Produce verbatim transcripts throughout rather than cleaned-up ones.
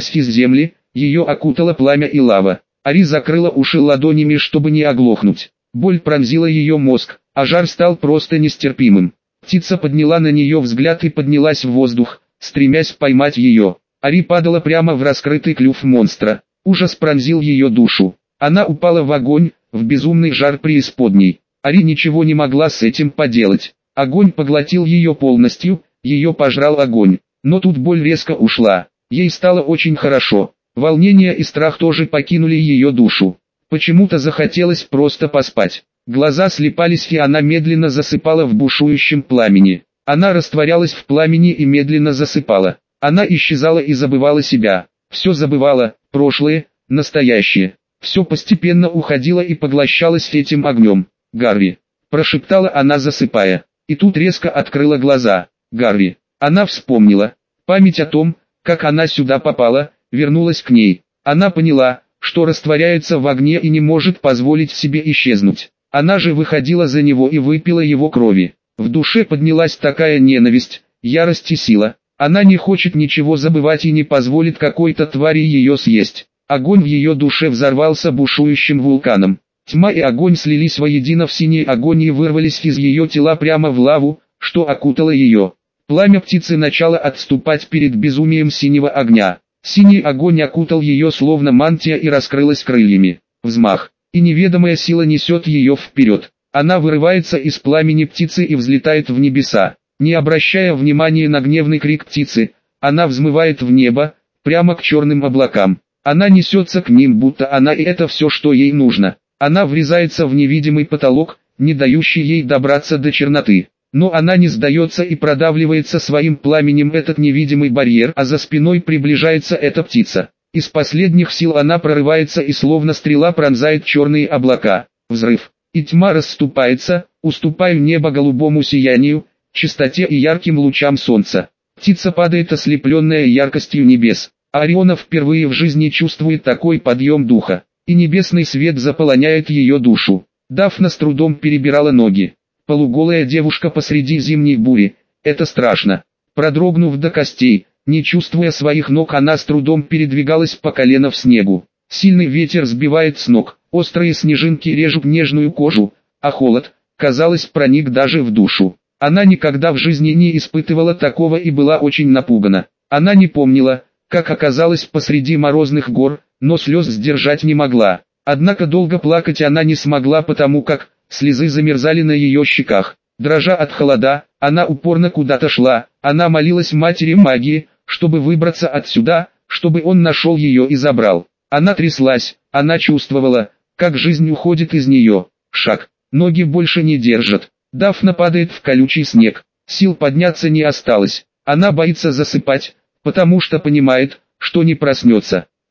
поднялась из земли, ее окутало пламя и лава. Ари закрыла уши ладонями, чтобы не оглохнуть. Боль пронзила ее мозг, а жар стал просто нестерпимым. Птица подняла на нее взгляд и поднялась в воздух, стремясь поймать ее. Ари падала прямо в раскрытый клюв монстра. Ужас пронзил ее душу. Она упала в огонь, в безумный жар преисподней. Ари ничего не могла с этим поделать. Огонь поглотил ее полностью, ее пожрал огонь. Но тут боль резко ушла. Ей стало очень хорошо. Волнение и страх тоже покинули ее душу. Почему-то захотелось просто поспать. Глаза слипались, и она медленно засыпала в бушующем пламени. Она растворялась в пламени и медленно засыпала. Она исчезала и забывала себя. Все забывала, прошлое, настоящее. Все постепенно уходило и поглощалось этим огнем. «Гарви!» – прошептала она, засыпая. И тут резко открыла глаза. «Гарви!» Она вспомнила. Память о том, как она сюда попала, вернулась к ней. Она поняла, что растворяется в огне и не может позволить себе исчезнуть. Она же выходила за него и выпила его крови. В душе поднялась такая ненависть, ярость и сила. Она не хочет ничего забывать и не позволит какой-то твари ее съесть. Огонь в ее душе взорвался бушующим вулканом. Тьма и огонь слились воедино в синий огонь и вырвались из ее тела прямо в лаву, что окутало ее. Пламя птицы начало отступать перед безумием синего огня. Синий огонь окутал ее словно мантия и раскрылась крыльями. Взмах, и неведомая сила несет ее вперед. Она вырывается из пламени птицы и взлетает в небеса. Не обращая внимания на гневный крик птицы, она взмывает в небо, прямо к черным облакам. Она несется к ним, будто она и это все, что ей нужно. Она врезается в невидимый потолок, не дающий ей добраться до черноты. Но она не сдается и продавливается своим пламенем этот невидимый барьер, а за спиной приближается эта птица. Из последних сил она прорывается и словно стрела пронзает черные облака. Взрыв. И тьма расступается, уступая небо голубому сиянию, чистоте и ярким лучам солнца. Птица падает, ослепленная яркостью небес. А Ориона впервые в жизни чувствует такой подъем духа. И небесный свет заполоняет ее душу. Дафна с трудом перебирала ноги. Полуголая девушка посреди зимней бури. Это страшно. Продрогнув до костей, не чувствуя своих ног, она с трудом передвигалась по колено в снегу. Сильный ветер сбивает с ног, острые снежинки режут нежную кожу, а холод, казалось, проник даже в душу. Она никогда в жизни не испытывала такого и была очень напугана. Она не помнила, как оказалась посреди морозных гор, но слез сдержать не могла. Однако долго плакать она не смогла, потому как слезы замерзали на ее щеках. Дрожа от холода, она упорно куда-то шла. Она молилась матери магии, чтобы выбраться отсюда, чтобы он нашел ее и забрал. Она тряслась, она чувствовала, как жизнь уходит из нее. Шаг, ноги больше не держат. Дафна падает в колючий снег. Сил подняться не осталось. Она боится засыпать, потому что понимает, что не проснется.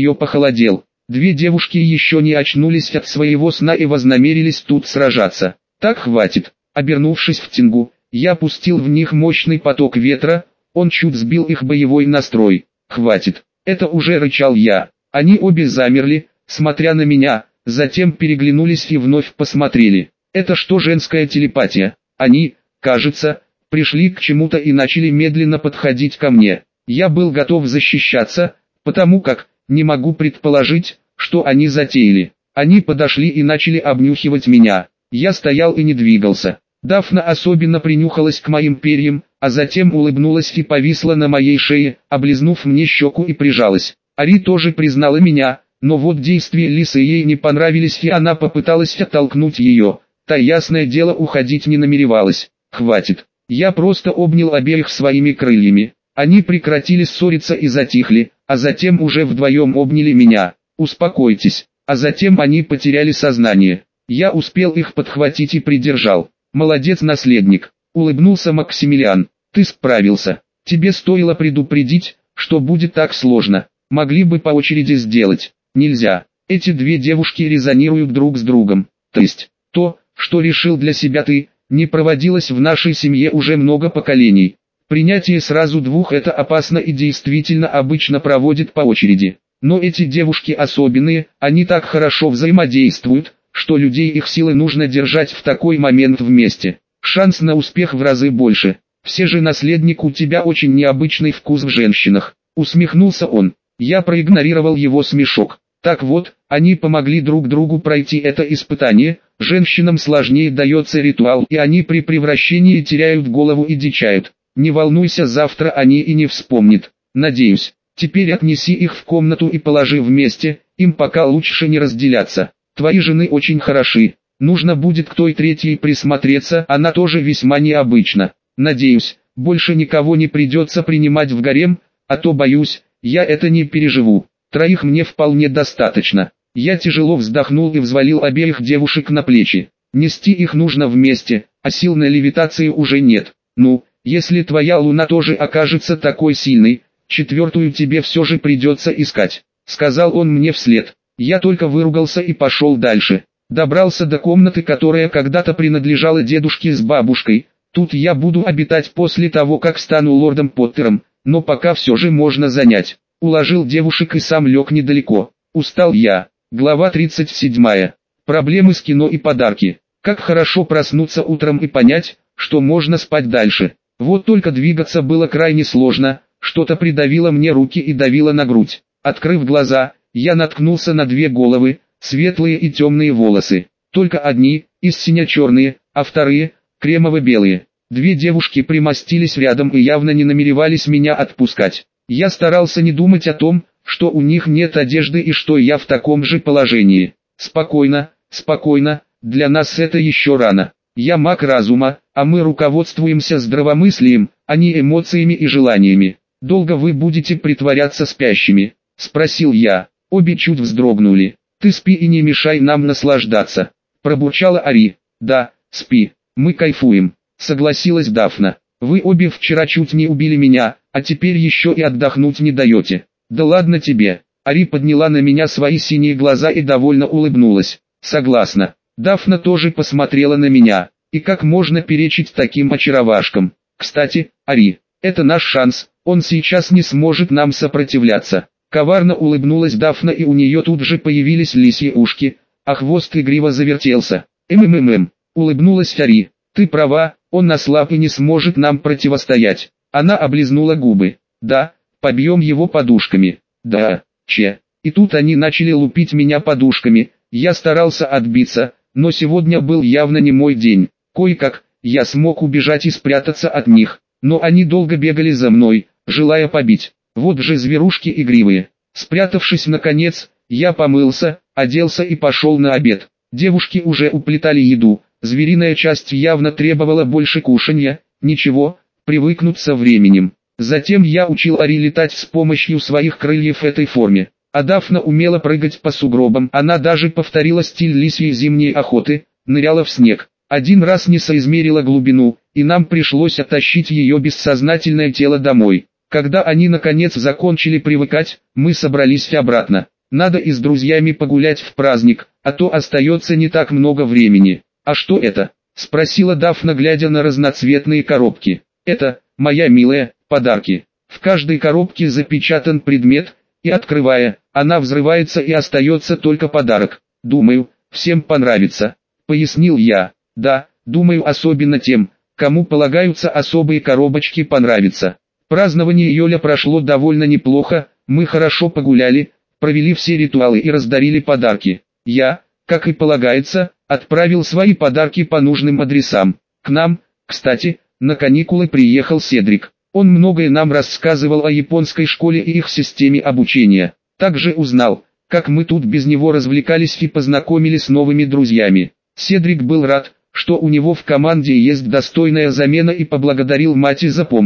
нее похолодел. Две девушки еще не очнулись от своего сна и вознамерились тут сражаться. Так хватит. Обернувшись в Тингу, я пустил в них мощный поток ветра, он чуть сбил их боевой настрой. Хватит. Это уже рычал я. Они обе замерли, смотря на меня, затем переглянулись и вновь посмотрели. Это что, женская телепатия? Они, кажется, пришли к чему-то и начали медленно подходить ко мне. Я был готов защищаться, потому как не могу предположить, что они затеяли. Они подошли и начали обнюхивать меня. Я стоял и не двигался. Дафна особенно принюхалась к моим перьям, а затем улыбнулась и повисла на моей шее, облизнув мне щеку и прижалась. Ари тоже признала меня, но вот действия Лисы ей не понравились и она попыталась оттолкнуть ее. Та, ясное дело, уходить не намеревалась. Хватит. Я просто обнял обеих своими крыльями. Они прекратили ссориться и затихли, а затем уже вдвоем обняли меня. Успокойтесь. а затем они потеряли сознание. Я успел их подхватить и придержал. Молодец, наследник, улыбнулся Максимилиан, ты справился. Тебе стоило предупредить, что будет так сложно. Могли бы по очереди сделать. Нельзя. Эти две девушки резонируют друг с другом. То есть, то, что решил для себя ты, не проводилось в нашей семье уже много поколений. Принятие сразу двух это опасно и действительно обычно проводит по очереди. Но эти девушки особенные, они так хорошо взаимодействуют, что людей их силы нужно держать в такой момент вместе. Шанс на успех в разы больше. Все же, наследник, у тебя очень необычный вкус в женщинах. Усмехнулся он. Я проигнорировал его смешок. Так вот, они помогли друг другу пройти это испытание. Женщинам сложнее дается ритуал, и они при превращении теряют голову и дичают. Не волнуйся, завтра они и не вспомнят. Надеюсь. Теперь отнеси их в комнату и положи вместе, им пока лучше не разделяться. Твои жены очень хороши. Нужно будет к той третьей присмотреться, она тоже весьма необычна. Надеюсь, больше никого не придется принимать в гарем, а то боюсь, я это не переживу. Троих мне вполне достаточно. Я тяжело вздохнул и взвалил обеих девушек на плечи. Нести их нужно вместе, а сил на левитации уже нет. Ну, если твоя луна тоже окажется такой сильной, четвертую тебе все же придется искать, сказал он мне вслед. Я только выругался и пошел дальше. Добрался до комнаты, которая когда-то принадлежала дедушке с бабушкой. Тут я буду обитать после того, как стану лордом Поттером, но пока все же можно занять. Уложил девушек и сам лег недалеко. Устал я. Глава тридцать седьмая. Проблемы с кино и подарки. Как хорошо проснуться утром и понять, что можно спать дальше. Вот только двигаться было крайне сложно, что-то придавило мне руки и давило на грудь. Открыв глаза, я наткнулся на две головы, светлые и темные волосы. Только одни, из сине-черные, а вторые, кремово-белые. Две девушки примостились рядом и явно не намеревались меня отпускать. Я старался не думать о том, что у них нет одежды и что я в таком же положении. Спокойно, спокойно, для нас это еще рано. Я маг разума, а мы руководствуемся здравомыслием, а не эмоциями и желаниями. Долго вы будете притворяться спящими? Спросил я. Обе чуть вздрогнули. Ты спи и не мешай нам наслаждаться. Пробурчала Ари. Да, спи, мы кайфуем, согласилась Дафна. Вы обе вчера чуть не убили меня, а теперь еще и отдохнуть не даете. Да ладно тебе. Ари подняла на меня свои синие глаза и довольно улыбнулась. Согласна. Дафна тоже посмотрела на меня. И как можно перечить таким очаровашкам? Кстати, Ари, это наш шанс, он сейчас не сможет нам сопротивляться. Коварно улыбнулась Дафна, и у нее тут же появились лисьи ушки, а хвост игриво завертелся. «Эм-эм-эм», улыбнулась Ари. «Ты права, он ослаб и не сможет нам противостоять». Она облизнула губы. «Да, побьем его подушками». «Да, че». И тут они начали лупить меня подушками. Я старался отбиться, но сегодня был явно не мой день. Кое-как, я смог убежать и спрятаться от них, но они долго бегали за мной, желая побить. Вот же зверушки игривые. Спрятавшись наконец, я помылся, оделся и пошел на обед. Девушки уже уплетали еду, звериная часть явно требовала больше кушанья, ничего, привыкнут со временем. Затем я учил Ари летать с помощью своих крыльев в этой форме. А Дафна умела прыгать по сугробам, она даже повторила стиль лисьей зимней охоты, ныряла в снег. Один раз не соизмерила глубину, и нам пришлось оттащить ее бессознательное тело домой. Когда они наконец закончили привыкать, мы собрались обратно. Надо и с друзьями погулять в праздник, а то остается не так много времени. «А что это?» – спросила Дафна, глядя на разноцветные коробки. «Это, моя милая, подарки. В каждой коробке запечатан предмет, и открывая, она взрывается и остается только подарок. Думаю, всем понравится», – пояснил я. «Да, думаю, особенно тем, кому полагаются особые коробочки, понравится». Празднование Йоля прошло довольно неплохо, мы хорошо погуляли, провели все ритуалы и раздарили подарки. Я, как и полагается, отправил свои подарки по нужным адресам. К нам, кстати, на каникулы приехал Седрик. Он многое нам рассказывал о японской школе и их системе обучения. Также узнал, как мы тут без него развлекались и познакомились с новыми друзьями. Седрик был рад, что у него в команде есть достойная замена, и поблагодарил мать за помощь.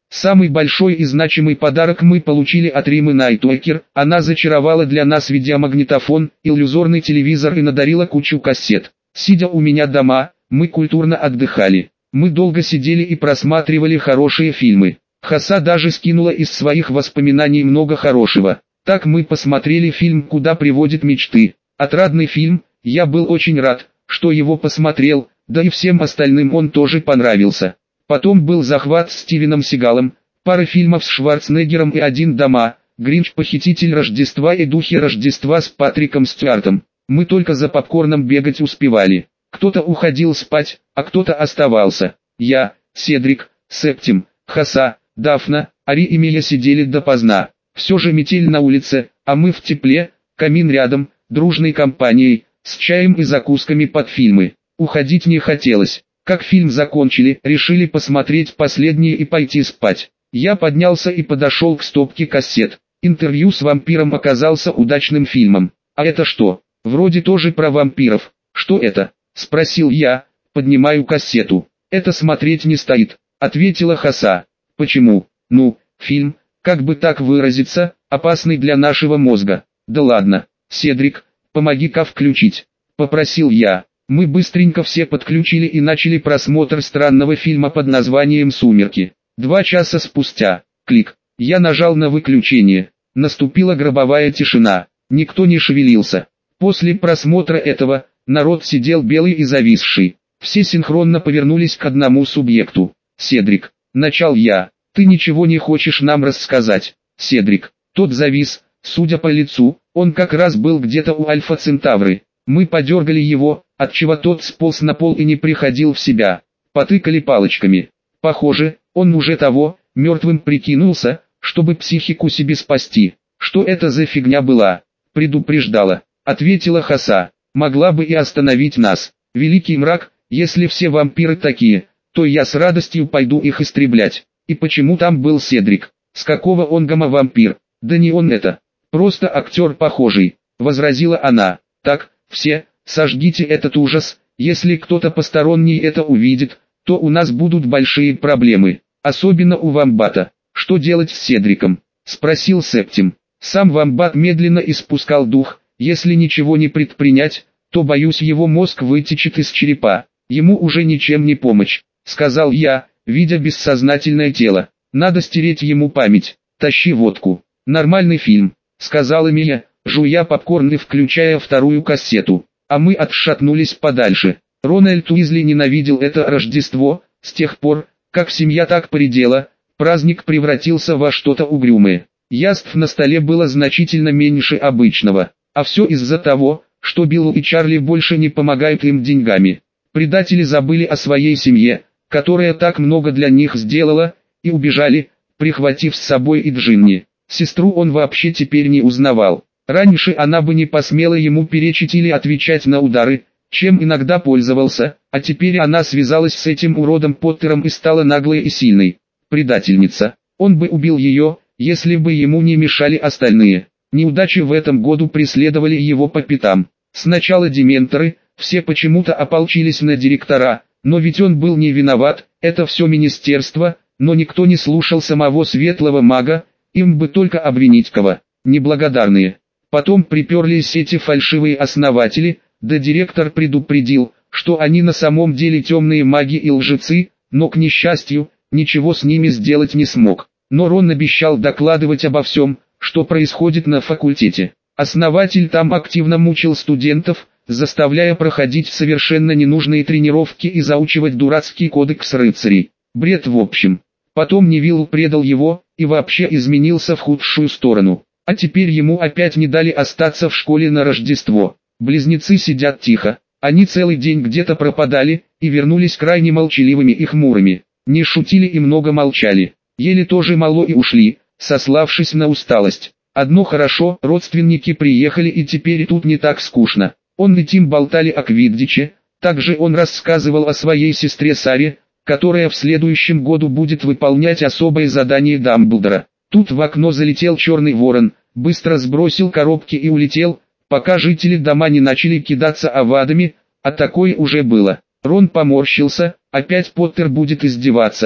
Самый большой и значимый подарок мы получили от Римы Найтуэкер. Она зачаровала для нас видеомагнитофон, иллюзорный телевизор и надарила кучу кассет. Сидя у меня дома, мы культурно отдыхали. Мы долго сидели и просматривали хорошие фильмы. Хаса даже скинула из своих воспоминаний много хорошего. Так мы посмотрели фильм «Куда приводят мечты». Отрадный фильм, я был очень рад, что его посмотрел, да и всем остальным он тоже понравился. Потом был «Захват» с Стивеном Сигалом, пара фильмов с Шварценеггером и «Один дома», «Гринч. Похититель Рождества» и «Духи Рождества» с Патриком Стюартом. Мы только за попкорном бегать успевали. Кто-то уходил спать, а кто-то оставался. Я, Седрик, Септим, Хаса, Дафна, Ари и Мия сидели допоздна. Все же метель на улице, а мы в тепле, камин рядом, дружной компанией, с чаем и закусками под фильмы. Уходить не хотелось. Как фильм закончили, решили посмотреть последние и пойти спать. Я поднялся и подошел к стопке кассет. «Интервью с вампиром» оказался удачным фильмом. «А это что? Вроде тоже про вампиров. Что это?» — спросил я, поднимаю кассету. «Это смотреть не стоит», — ответила Хаса. «Почему?» «Ну, фильм, как бы так выразиться, опасный для нашего мозга». «Да ладно, Седрик, помоги-ка включить», — попросил я. Мы быстренько все подключили и начали просмотр странного фильма под названием «Сумерки». Два часа спустя, клик, я нажал на выключение. Наступила гробовая тишина, никто не шевелился. После просмотра этого, народ сидел белый и зависший. Все синхронно повернулись к одному субъекту. «Седрик», — начал я, — «ты ничего не хочешь нам рассказать?» «Седрик», тот завис, судя по лицу, он как раз был где-то у Альфа Центавры. Мы подергали его, отчего тот сполз на пол и не приходил в себя. Потыкали палочками. Похоже, он уже того, мертвым прикинулся, чтобы психику себе спасти. «Что это за фигня была?» «Предупреждала», — ответила Хаса. «Могла бы и остановить нас. Великий мрак, если все вампиры такие, то я с радостью пойду их истреблять». «И почему там был Седрик? С какого он гомо-вампир?» «Да не он это. Просто актер похожий», — возразила она. «Так, все, сожгите этот ужас, если кто-то посторонний это увидит, то у нас будут большие проблемы, особенно у Вамбата». «Что делать с Седриком?» — спросил Септим. Сам Вамбат медленно испускал дух. «Если ничего не предпринять, то, боюсь, его мозг вытечет из черепа. Ему уже ничем не помочь», — сказал я, видя бессознательное тело. «Надо стереть ему память. Тащи водку». «Нормальный фильм», — сказала Мия, жуя попкорн и включая вторую кассету. А мы отшатнулись подальше. Рональд Уизли ненавидел это Рождество. С тех пор, как семья так поредела, праздник превратился во что-то угрюмое. Яств на столе было значительно меньше обычного. А все из-за того, что Биллу и Чарли больше не помогают им деньгами. Предатели забыли о своей семье, которая так много для них сделала, и убежали, прихватив с собой и Джинни. Сестру он вообще теперь не узнавал. Раньше она бы не посмела ему перечить или отвечать на удары, чем иногда пользовался, а теперь она связалась с этим уродом Поттером и стала наглой и сильной. Предательница. Он бы убил ее, если бы ему не мешали остальные. Неудачи в этом году преследовали его по пятам. Сначала дементоры, все почему-то ополчились на директора, но ведь он был не виноват, это все министерство, но никто не слушал самого светлого мага, им бы только обвинить кого. Неблагодарные. Потом приперлись эти фальшивые основатели, да директор предупредил, что они на самом деле темные маги и лжецы, но, к несчастью, ничего с ними сделать не смог. Но Рон обещал докладывать обо всем, что происходит на факультете. Основатель там активно мучил студентов, заставляя проходить совершенно ненужные тренировки и заучивать дурацкий кодекс рыцарей. Бред в общем. Потом Невилл предал его, и вообще изменился в худшую сторону. А теперь ему опять не дали остаться в школе на Рождество. Близнецы сидят тихо. Они целый день где-то пропадали, и вернулись крайне молчаливыми и хмурыми. Не шутили и много молчали. Ели тоже мало и ушли, сославшись на усталость. Одно хорошо, родственники приехали и теперь тут не так скучно. Он и Тим болтали о Квиддиче, также он рассказывал о своей сестре Саре, которая в следующем году будет выполнять особое задание Дамблдора. Тут в окно залетел черный ворон, быстро сбросил коробки и улетел, пока жители дома не начали кидаться овадами, а такое уже было. Рон поморщился, опять Поттер будет издеваться.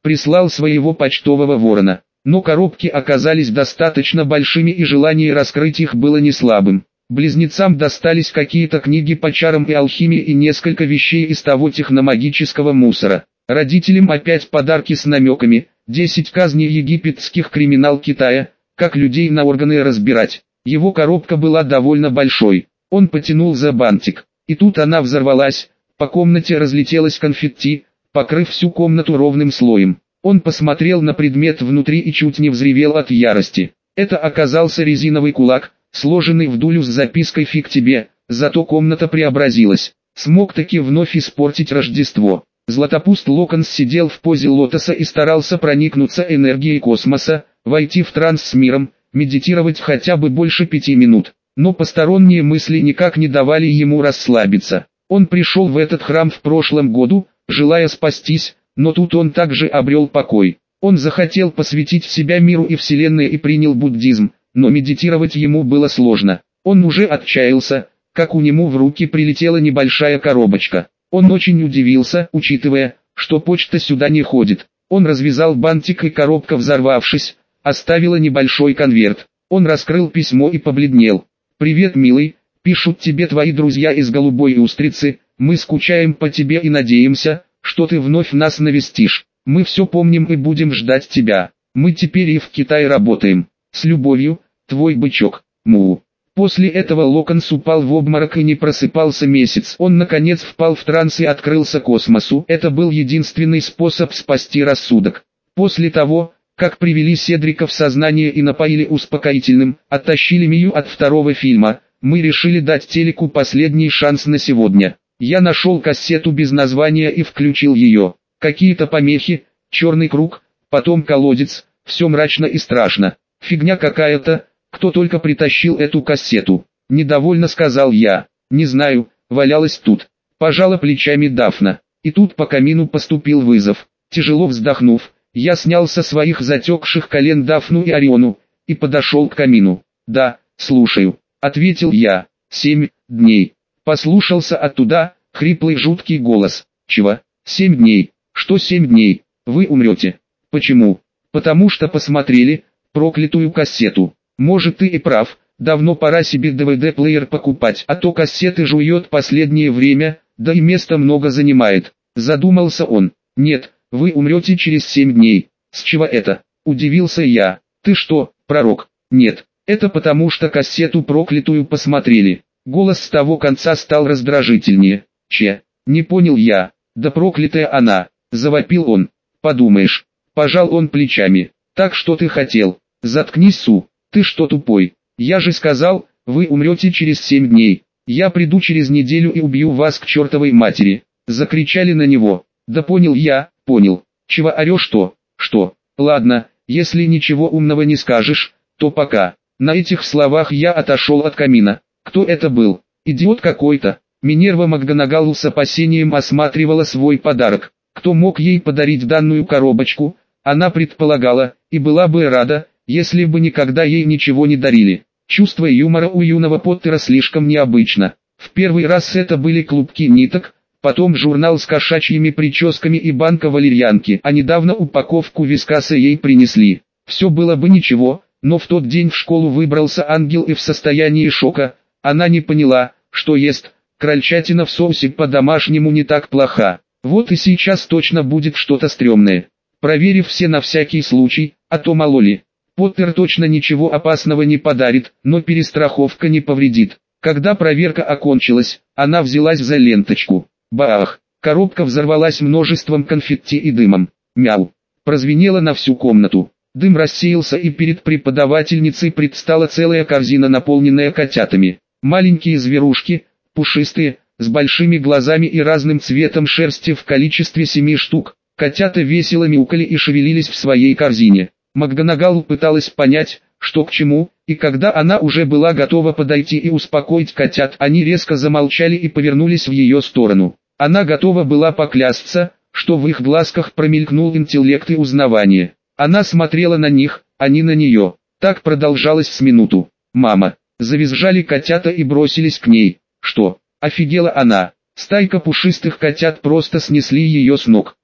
прислал своего почтового ворона. Но коробки оказались достаточно большими и желание раскрыть их было не слабым. Близнецам достались какие-то книги по чарам и алхимии и несколько вещей из того техномагического мусора. Родителям опять подарки с намеками, десять казней египетских криминал Китая, как людей на органы разбирать. Его коробка была довольно большой. Он потянул за бантик. И тут она взорвалась, по комнате разлетелось конфетти, покрыв всю комнату ровным слоем. Он посмотрел на предмет внутри и чуть не взревел от ярости. Это оказался резиновый кулак, сложенный в дулю с запиской «Фиг тебе», зато комната преобразилась. Смог таки вновь испортить Рождество. Златопуст Локонс сидел в позе лотоса и старался проникнуться энергией космоса, войти в транс с миром, медитировать хотя бы больше пяти минут. Но посторонние мысли никак не давали ему расслабиться. Он пришел в этот храм в прошлом году, желая спастись, но тут он также обрел покой. Он захотел посвятить себя миру и вселенной и принял буддизм, но медитировать ему было сложно. Он уже отчаялся, как у него в руки прилетела небольшая коробочка. Он очень удивился, учитывая, что почта сюда не ходит. Он развязал бантик и коробка, взорвавшись, оставила небольшой конверт. Он раскрыл письмо и побледнел. «Привет, милый, пишут тебе твои друзья из Голубой Устрицы, мы скучаем по тебе и надеемся, что ты вновь нас навестишь. Мы все помним и будем ждать тебя. Мы теперь и в Китае работаем. С любовью, твой бычок, Му». После этого Локонс упал в обморок и не просыпался месяц. Он наконец впал в транс и открылся космосу. Это был единственный способ спасти рассудок. После того, как привели Седрика в сознание и напоили успокоительным, оттащили Мию от второго фильма, мы решили дать телеку последний шанс на сегодня. Я нашел кассету без названия и включил ее. Какие-то помехи, черный круг, потом колодец, все мрачно и страшно. Фигня какая-то, кто только притащил эту кассету. Недовольно сказал я. Не знаю, валялась тут. Пожала плечами Дафна. И тут по камину поступил вызов. Тяжело вздохнув, я снял со своих затекших колен Дафну и Ориону, и подошел к камину. «Да, слушаю», — ответил я. «Семь дней». Послушался оттуда, хриплый жуткий голос. «Чего? Семь дней? Что семь дней? Вы умрете». «Почему?» «Потому что посмотрели проклятую кассету». «Может, ты и прав, давно пора себе ди ви ди-плеер покупать, а то кассеты жует последнее время, да и места много занимает». Задумался он. «Нет, вы умрете через семь дней». «С чего это?» – удивился я. «Ты что, пророк?» «Нет, это потому что кассету проклятую посмотрели». Голос с того конца стал раздражительнее. «Че?» «Не понял я». «Да проклятая она!» – завопил он. «Подумаешь». Пожал он плечами. «Так что ты хотел?» «Заткнись, Су. Ты что, тупой? Я же сказал, вы умрете через семь дней. Я приду через неделю и убью вас к чертовой матери». Закричали на него. «Да понял я, понял. Чего орешь, что? Что? Ладно, если ничего умного не скажешь, то пока». На этих словах я отошел от камина. Кто это был? Идиот какой-то. Минерва МакГонагал с опасением осматривала свой подарок. Кто мог ей подарить данную коробочку? Она предполагала, и была бы рада, если бы никогда ей ничего не дарили. Чувство юмора у юного Поттера слишком необычно. В первый раз это были клубки ниток, потом журнал с кошачьими прическами и банка валерьянки, а недавно упаковку вискаса ей принесли. Все было бы ничего, но в тот день в школу выбрался ангел и в состоянии шока. Она не поняла, что ест. Крольчатина в соусе по-домашнему не так плоха. Вот и сейчас точно будет что-то стрёмное. Проверив все на всякий случай, а то мало ли. Поттер точно ничего опасного не подарит, но перестраховка не повредит. Когда проверка окончилась, она взялась за ленточку. Бах! Коробка взорвалась множеством конфетти и дымом. Мяу! Прозвенело на всю комнату. Дым рассеялся, и перед преподавательницей предстала целая корзина, наполненная котятами. Маленькие зверушки, пушистые, с большими глазами и разным цветом шерсти в количестве семи штук. Котята весело мяукали и шевелились в своей корзине. МакГонагал пыталась понять, что к чему, и когда она уже была готова подойти и успокоить котят, они резко замолчали и повернулись в ее сторону. Она готова была поклясться, что в их глазках промелькнул интеллект и узнавание. Она смотрела на них, а не на нее. Так продолжалось с минуту. «Мама!» Завизжали котята и бросились к ней. «Что?» Офигела она. Стайка пушистых котят просто снесли ее с ног.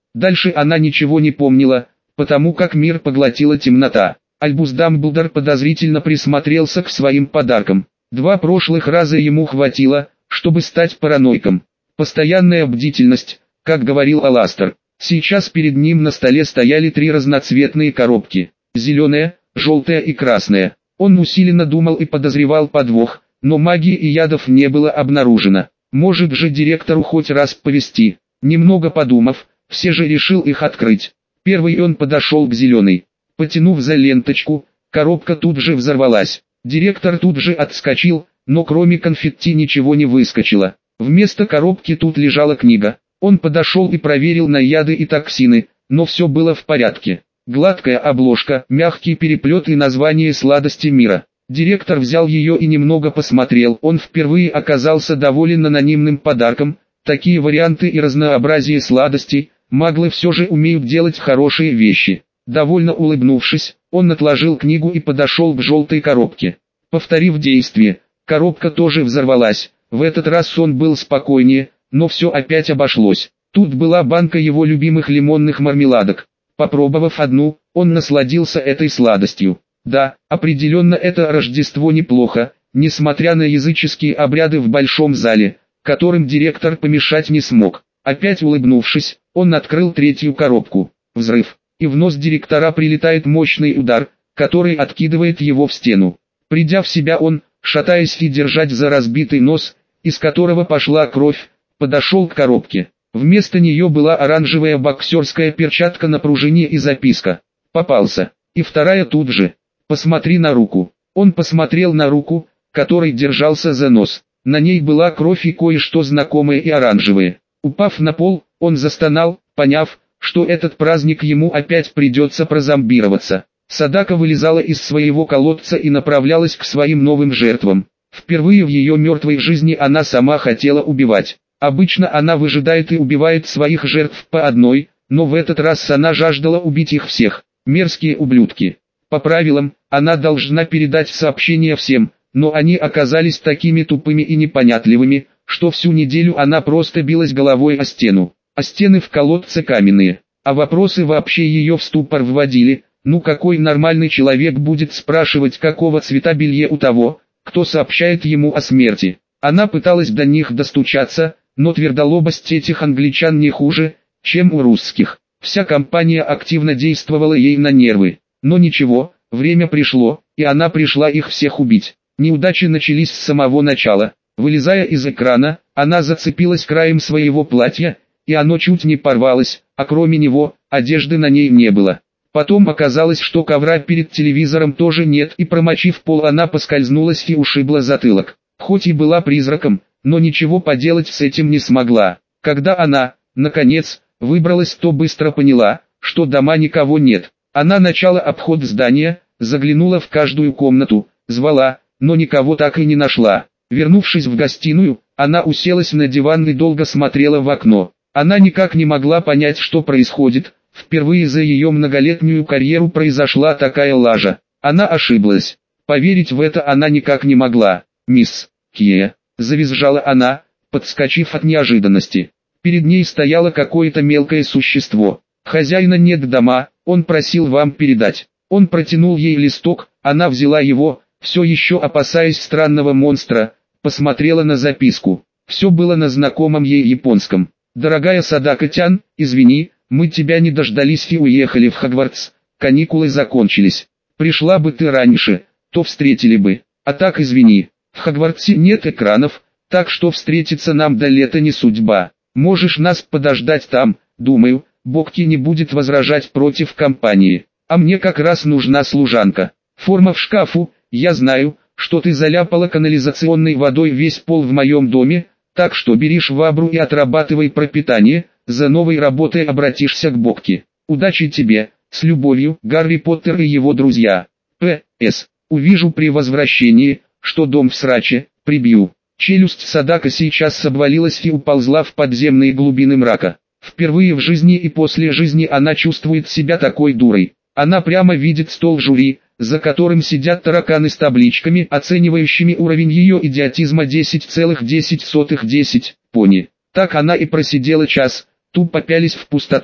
Дальше она ничего не помнила, потому как мир поглотила темнота. Альбус Дамблдор подозрительно присмотрелся к своим подаркам. Два прошлых раза ему хватило, чтобы стать параноиком. Постоянная бдительность, как говорил Аластер. Сейчас перед ним на столе стояли три разноцветные коробки. Зеленая, желтая и красная. Он усиленно думал и подозревал подвох, но магии и ядов не было обнаружено. Может же директору хоть раз повезти. Немного подумав, все же решил их открыть. Первый он подошел к зеленой. Потянув за ленточку, коробка тут же взорвалась. Директор тут же отскочил, но кроме конфетти ничего не выскочило. Вместо коробки тут лежала книга. Он подошел и проверил на яды и токсины, но все было в порядке. Гладкая обложка, мягкий переплет и название сладости мира. Директор взял ее и немного посмотрел. Он впервые оказался доволен анонимным подарком. Такие варианты и разнообразие сладостей, маглы все же умеют делать хорошие вещи. Довольно улыбнувшись, он отложил книгу и подошел к желтой коробке. Повторив действие, коробка тоже взорвалась. В этот раз он был спокойнее, но все опять обошлось. Тут была банка его любимых лимонных мармеладок. Попробовав одну, он насладился этой сладостью. Да, определенно это Рождество неплохо, несмотря на языческие обряды в большом зале, которым директор помешать не смог. Опять улыбнувшись, он открыл третью коробку. Взрыв. И в нос директора прилетает мощный удар, который откидывает его в стену. Придя в себя он, шатаясь и держать за разбитый нос, из которого пошла кровь, подошел к коробке. Вместо нее была оранжевая боксерская перчатка на пружине и записка. Попался. И вторая тут же. Посмотри на руку. Он посмотрел на руку, которой держался за нос. На ней была кровь и кое-что знакомое и оранжевое. Упав на пол, он застонал, поняв, что этот праздник ему опять придется прозомбироваться. Садака вылезала из своего колодца и направлялась к своим новым жертвам. Впервые в ее мертвой жизни она сама хотела убивать. Обычно она выжидает и убивает своих жертв по одной, но в этот раз она жаждала убить их всех. Мерзкие ублюдки. По правилам, она должна передать сообщение всем, но они оказались такими тупыми и непонятливыми, что всю неделю она просто билась головой о стену. А стены в колодце каменные. А вопросы вообще ее в ступор вводили. Ну какой нормальный человек будет спрашивать, какого цвета белье у того, кто сообщает ему о смерти. Она пыталась до них достучаться, но твердолобость этих англичан не хуже, чем у русских. Вся компания активно действовала ей на нервы. Но ничего, время пришло, и она пришла их всех убить. Неудачи начались с самого начала. Вылезая из экрана, она зацепилась краем своего платья, и оно чуть не порвалось, а кроме него, одежды на ней не было. Потом оказалось, что ковра перед телевизором тоже нет, и промочив пол, она поскользнулась и ушибла затылок. Хоть и была призраком, но ничего поделать с этим не смогла. Когда она, наконец, выбралась, то быстро поняла, что дома никого нет. Она начала обход здания, заглянула в каждую комнату, звала, но никого так и не нашла. Вернувшись в гостиную, она уселась на диван и долго смотрела в окно. Она никак не могла понять, что происходит. Впервые за ее многолетнюю карьеру произошла такая лажа. Она ошиблась. Поверить в это она никак не могла. «Мисс Кия», — завизжала она, подскочив от неожиданности. Перед ней стояло какое-то мелкое существо. «Хозяина нет дома, он просил вам передать». Он протянул ей листок, она взяла его, все еще опасаясь странного монстра, посмотрела на записку. Все было на знакомом ей японском. «Дорогая Садака-тян, извини, мы тебя не дождались и уехали в Хогвартс, каникулы закончились. Пришла бы ты раньше, то встретили бы, а так извини, в Хогвартсе нет экранов, так что встретиться нам до лета не судьба. Можешь нас подождать там, думаю, Бокки не будет возражать против компании, а мне как раз нужна служанка. Форма в шкафу, я знаю, что ты заляпала канализационной водой весь пол в моем доме, так что бери швабру и отрабатывай пропитание, за новой работой обратишься к Бокки. Удачи тебе, с любовью, Гарри Поттер и его друзья. П С Увижу при возвращении, что дом в сраче, прибью». Челюсть Садака сейчас обвалилась и уползла в подземные глубины мрака. Впервые в жизни и после жизни она чувствует себя такой дурой. Она прямо видит стол жюри, за которым сидят тараканы с табличками, оценивающими уровень ее идиотизма десять целых десять сотых десять, пони. Так она и просидела час, тупо пялись в пустоту.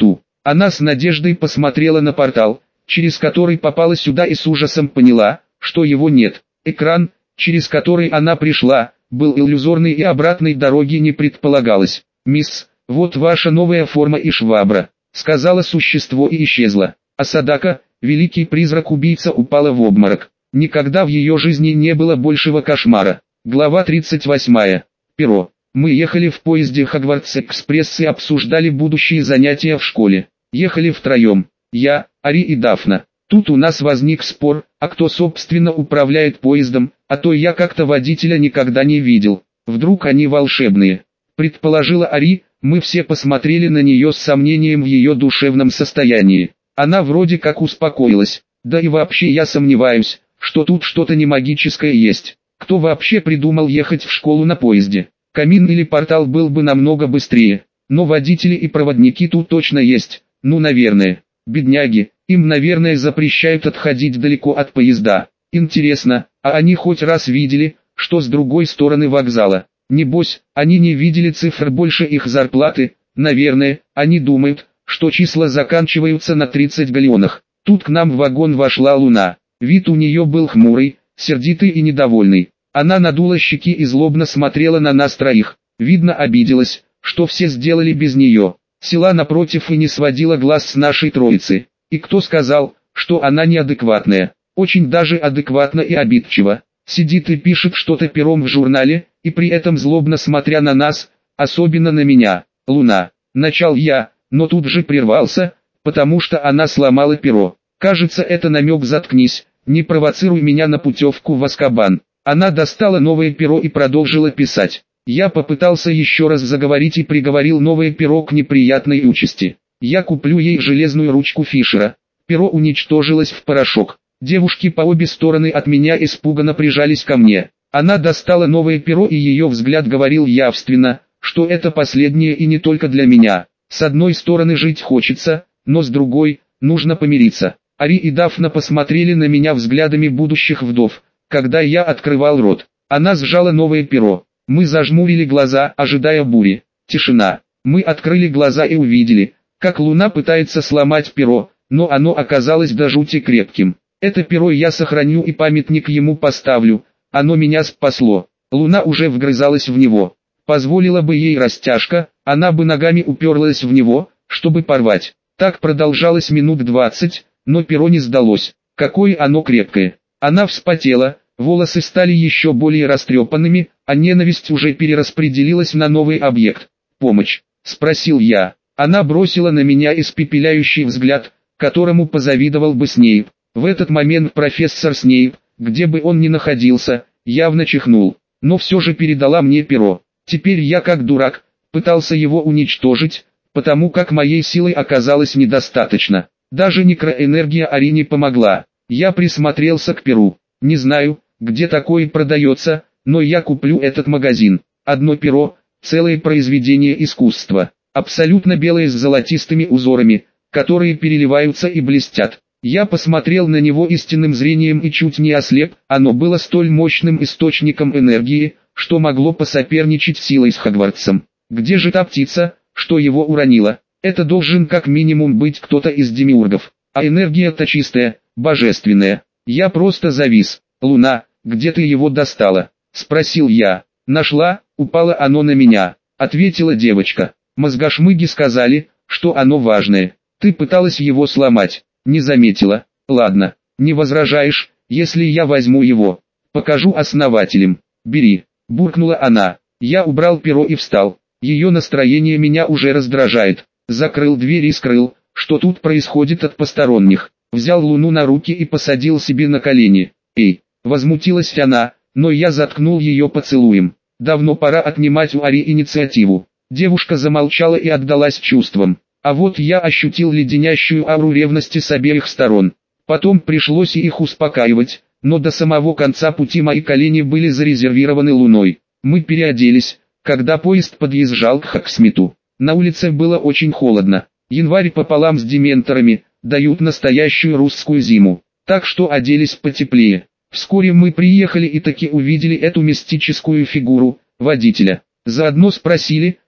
Она с надеждой посмотрела на портал, через который попала сюда, и с ужасом поняла, что его нет. Экран, через который она пришла, был иллюзорный, и обратной дороги не предполагалось. «Мисс, вот ваша новая форма и швабра», — сказала существо и исчезло. А Садака, великий призрак-убийца, упала в обморок. Никогда в ее жизни не было большего кошмара. Глава тридцать восьмая. Перо. Мы ехали в поезде Хогвартс-экспресс и обсуждали будущие занятия в школе. Ехали втроем. Я, Ари и Дафна. Тут у нас возник спор, а кто собственно управляет поездом, а то я как-то водителя никогда не видел. Вдруг они волшебные. Предположила Ари. Мы все посмотрели на нее с сомнением в ее душевном состоянии. Она вроде как успокоилась. Да и вообще я сомневаюсь, что тут что-то не магическое есть. Кто вообще придумал ехать в школу на поезде? Камин или портал был бы намного быстрее. Но водители и проводники тут точно есть. Ну, наверное. Бедняги, им, наверное, запрещают отходить далеко от поезда. Интересно, а они хоть раз видели, что с другой стороны вокзала? Небось, они не видели цифр больше их зарплаты. Наверное, они думают, что числа заканчиваются на тридцать галлеонах. Тут к нам в вагон вошла Луна. Вид у нее был хмурый, сердитый и недовольный. Она надула щеки и злобно смотрела на нас троих. Видно, обиделась, что все сделали без нее. Села напротив и не сводила глаз с нашей троицы. И кто сказал, что она неадекватная? Очень даже адекватна и обидчива. Сидит и пишет что-то пером в журнале, и при этом злобно смотря на нас, особенно на меня. Луна. Начал я, но тут же прервался, потому что она сломала перо. Кажется, это намек: заткнись, не провоцируй меня на путевку в Азкабан. Она достала новое перо и продолжила писать. Я попытался еще раз заговорить и приговорил новое перо к неприятной участи. Я куплю ей железную ручку Фишера. Перо уничтожилось в порошок. Девушки по обе стороны от меня испуганно прижались ко мне. Она достала новое перо, и ее взгляд говорил явственно, что это последнее и не только для меня. С одной стороны жить хочется, но с другой, нужно помириться. Ари и Дафна посмотрели на меня взглядами будущих вдов, когда я открывал рот. Она сжала новое перо. Мы зажмурили глаза, ожидая бури. Тишина. Мы открыли глаза и увидели, как Луна пытается сломать перо, но оно оказалось до жути крепким. Это перо я сохраню и памятник ему поставлю, оно меня спасло. Луна уже вгрызалась в него. Позволила бы ей растяжка, она бы ногами уперлась в него, чтобы порвать. Так продолжалось минут двадцать, но перо не сдалось. Какое оно крепкое. Она вспотела, волосы стали еще более растрепанными, а ненависть уже перераспределилась на новый объект. «Помощь?» – спросил я. Она бросила на меня испепеляющий взгляд, которому позавидовал бы Снейп. В этот момент профессор Снейп, где бы он ни находился, явно чихнул, но все же передала мне перо. Теперь я, как дурак, пытался его уничтожить, потому как моей силы оказалось недостаточно. Даже некроэнергия Ари не помогла. Я присмотрелся к перу. Не знаю, где такое продается, но я куплю этот магазин. Одно перо, целое произведение искусства. Абсолютно белое с золотистыми узорами, которые переливаются и блестят. Я посмотрел на него истинным зрением и чуть не ослеп. Оно было столь мощным источником энергии, что могло посоперничать силой с Хогвартсом. Где же та птица, что его уронила? Это должен как минимум быть кто-то из демиургов. А энергия-то чистая, божественная. Я просто завис. «Луна, где ты его достала?» – спросил я. «Нашла, упало оно на меня», – ответила девочка. «Мозгошмыги сказали, что оно важное. Ты пыталась его сломать, не заметила. Ладно, не возражаешь, если я возьму его. Покажу основателям. Бери», – буркнула она. Я убрал перо и встал. Ее настроение меня уже раздражает. Закрыл дверь и скрыл, что тут происходит от посторонних. Взял Луну на руки и посадил себе на колени. «Эй!» – возмутилась она, но я заткнул ее поцелуем. Давно пора отнимать у Ари инициативу. Девушка замолчала и отдалась чувствам. А вот я ощутил леденящую ауру ревности с обеих сторон. Потом пришлось их успокаивать, но до самого конца пути мои колени были зарезервированы Луной. Мы переоделись, когда поезд подъезжал к Хоксмиту. На улице было очень холодно. Январь пополам с дементорами дают настоящую русскую зиму. Так что оделись потеплее. Вскоре мы приехали и таки увидели эту мистическую фигуру, водителя. Заодно спросили,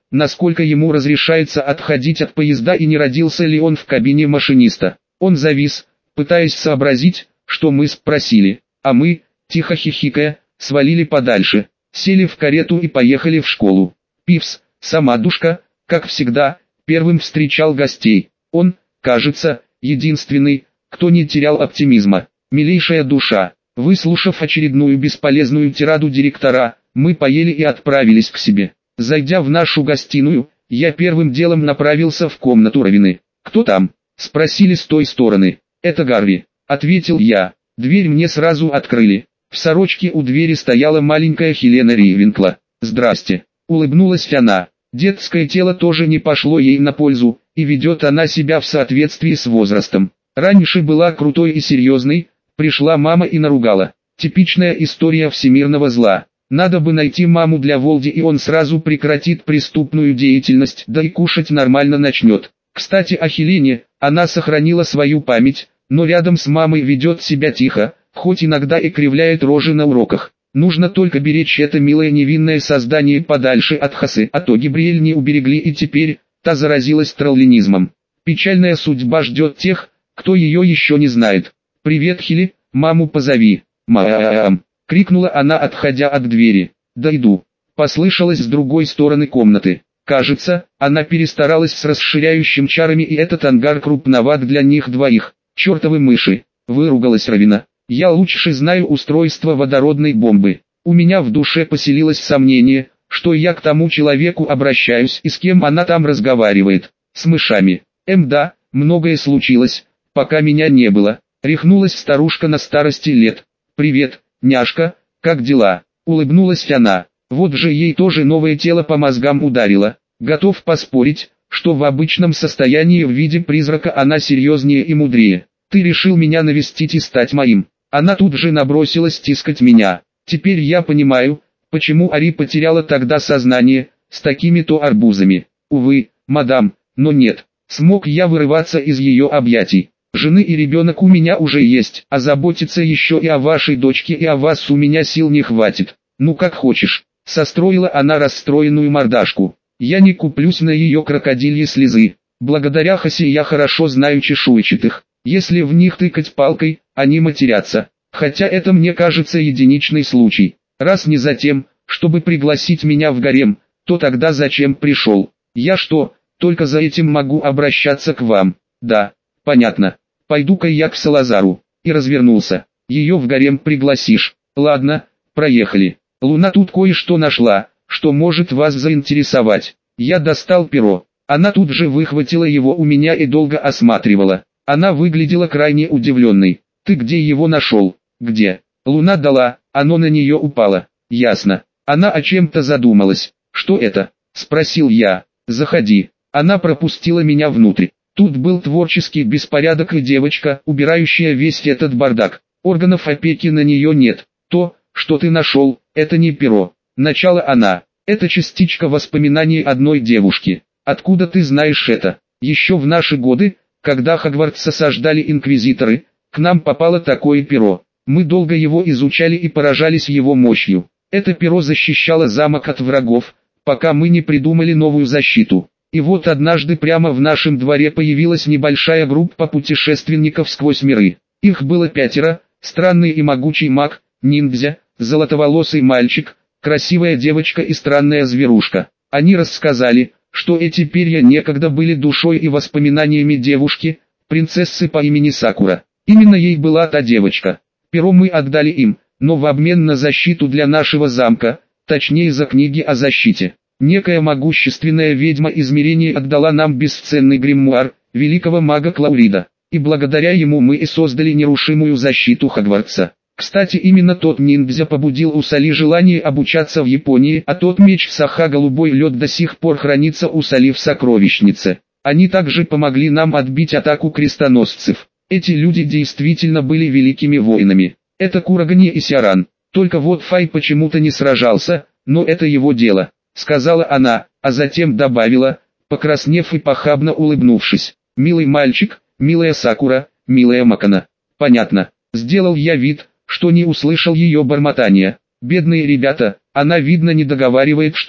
насколько ему разрешается отходить от поезда и не родился ли он в кабине машиниста. Он завис, пытаясь сообразить, что мы спросили, а мы, тихо хихикая, свалили подальше, сели в карету и поехали в школу. Пивз, самодушка, как всегда, первым встречал гостей. Он, кажется, единственный, кто не терял оптимизма. Милейшая душа. Выслушав очередную бесполезную тираду директора, мы поели и отправились к себе. Зайдя в нашу гостиную, я первым делом направился в комнату Равины. «Кто там?» – спросили с той стороны. «Это Гарви», – ответил я. Дверь мне сразу открыли. В сорочке у двери стояла маленькая Хелена Ривенкла. «Здрасте», – улыбнулась она. Детское тело тоже не пошло ей на пользу, и ведет она себя в соответствии с возрастом. Раньше была крутой и серьезной, пришла мама и наругала. Типичная история всемирного зла. Надо бы найти маму для Волди, и он сразу прекратит преступную деятельность, да и кушать нормально начнет. Кстати, о Хелене, она сохранила свою память, но рядом с мамой ведет себя тихо, хоть иногда и кривляет рожи на уроках. Нужно только беречь это милое невинное создание подальше от Хасы, а то Габриэль не уберегли и теперь та заразилась троллинизмом. Печальная судьба ждет тех, кто ее еще не знает. «Привет, Хели, маму позови». «Мам!» — крикнула она, отходя от двери. «Да иду», — послышалось с другой стороны комнаты. Кажется, она перестаралась с расширяющим чарами, и этот ангар крупноват для них двоих. «Чертовы мыши!» — выругалась Равина. «Я лучше знаю устройство водородной бомбы». У меня в душе поселилось сомнение, что я к тому человеку обращаюсь и с кем она там разговаривает. С мышами. Эм да, многое случилось, пока меня не было. Рехнулась старушка на старости лет. «Привет, няшка, как дела?» — улыбнулась она. Вот же ей тоже новое тело по мозгам ударило. Готов поспорить, что в обычном состоянии в виде призрака она серьезнее и мудрее. «Ты решил меня навестить и стать моим». Она тут же набросилась тискать меня. Теперь я понимаю, почему Ари потеряла тогда сознание, с такими-то арбузами. Увы, мадам, но нет. Смог я вырываться из ее объятий. Жены и ребенок у меня уже есть, а заботиться еще и о вашей дочке и о вас у меня сил не хватит. Ну как хочешь. Состроила она расстроенную мордашку. Я не куплюсь на ее крокодильи слезы. Благодаря Хасе я хорошо знаю чешуйчатых. Если в них тыкать палкой, они матерятся. Хотя это, мне кажется, единичный случай. Раз не за тем, чтобы пригласить меня в гарем, то тогда зачем пришел? Я что, только за этим могу обращаться к вам? Да, понятно. Пойду-ка я к Салазару. И развернулся. Ее в гарем пригласишь. Ладно, проехали. Луна тут кое-что нашла, что может вас заинтересовать. Я достал перо. Она тут же выхватила его у меня и долго осматривала. Она выглядела крайне удивленной. «Ты где его нашел?» «Где?» «Луна дала, оно на нее упало». «Ясно». Она о чем-то задумалась. «Что это?» – спросил я. «Заходи». Она пропустила меня внутрь. Тут был творческий беспорядок и девочка, убирающая весь этот бардак. Органов опеки на нее нет. «То, что ты нашел, это не перо». Начала она. «Это частичка воспоминаний одной девушки». «Откуда ты знаешь это?» «Еще в наши годы, когда Хогвартс осаждали инквизиторы, к нам попало такое перо. Мы долго его изучали и поражались его мощью. Это перо защищало замок от врагов, пока мы не придумали новую защиту. И вот однажды прямо в нашем дворе появилась небольшая группа путешественников сквозь миры. Их было пятеро: странный и могучий маг, ниндзя, золотоволосый мальчик, красивая девочка и странная зверушка. Они рассказали, что эти перья некогда были душой и воспоминаниями девушки, принцессы по имени Сакура. Именно ей была та девочка. Перо мы отдали им, но в обмен на защиту для нашего замка, точнее за книги о защите. Некая могущественная ведьма измерений отдала нам бесценный гримуар великого мага Клаурида, и благодаря ему мы и создали нерушимую защиту Хогвартса. Кстати, именно тот ниндзя побудил у Сали желание обучаться в Японии, а тот меч Саха голубой лед до сих пор хранится у Сали в сокровищнице. Они также помогли нам отбить атаку крестоносцев. Эти люди действительно были великими воинами. Это Курагани и Сиаран. Только вот Фай почему-то не сражался, но это его дело, сказала она, а затем добавила, покраснев и похабно улыбнувшись. Милый мальчик, милая Сакура, милая Макана. Понятно. Сделал я вид, что не услышал ее бормотания. Бедные ребята, она видно не договаривает что-то.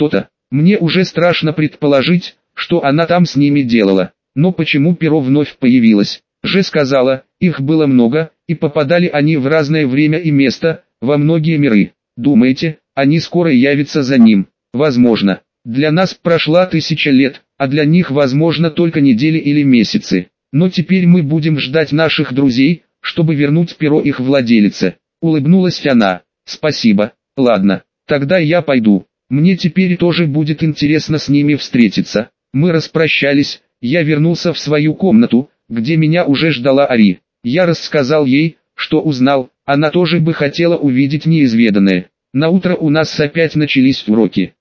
Мне уже страшно предположить, что она там с ними делала. Но почему перо вновь появилось? Же сказала, их было много, и попадали они в разное время и место, во многие миры. Думаете, они скоро явятся за ним? Возможно. Для нас прошла тысяча лет, а для них возможно только недели или месяцы. Но теперь мы будем ждать наших друзей, чтобы вернуть перо их владелице. Улыбнулась она. Спасибо, ладно, тогда я пойду. Мне теперь тоже будет интересно с ними встретиться. Мы распрощались, я вернулся в свою комнату, где меня уже ждала Ари. Я рассказал ей, что узнал, она тоже бы хотела увидеть неизведанное. Наутро у нас опять начались уроки.